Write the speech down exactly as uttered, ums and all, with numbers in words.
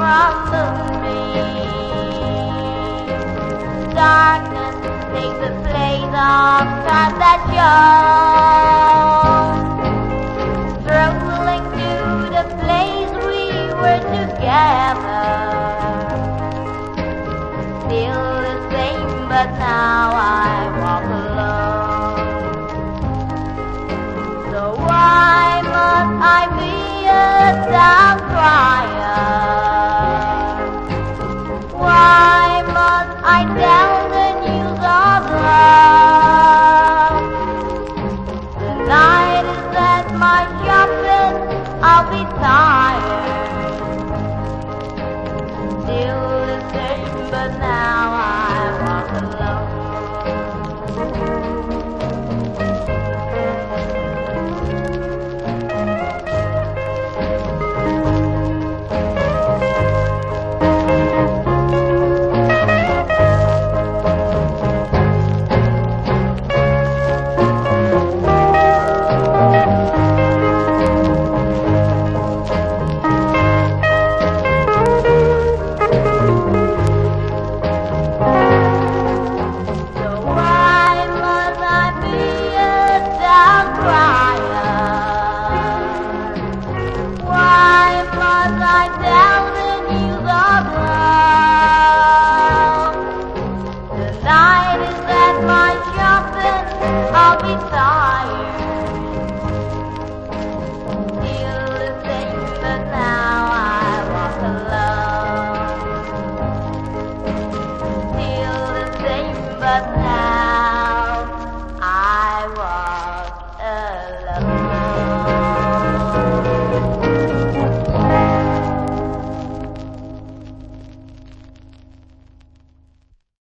from the darkness takes the place of stars that shone, struggling to the place we were together. Still the same, but now I walk alone. So why must I be a down crier? Why must I tell the news of love? The night is at my shopping, I'll be tired. Still the same, but now I walk alone. I'll be sorry.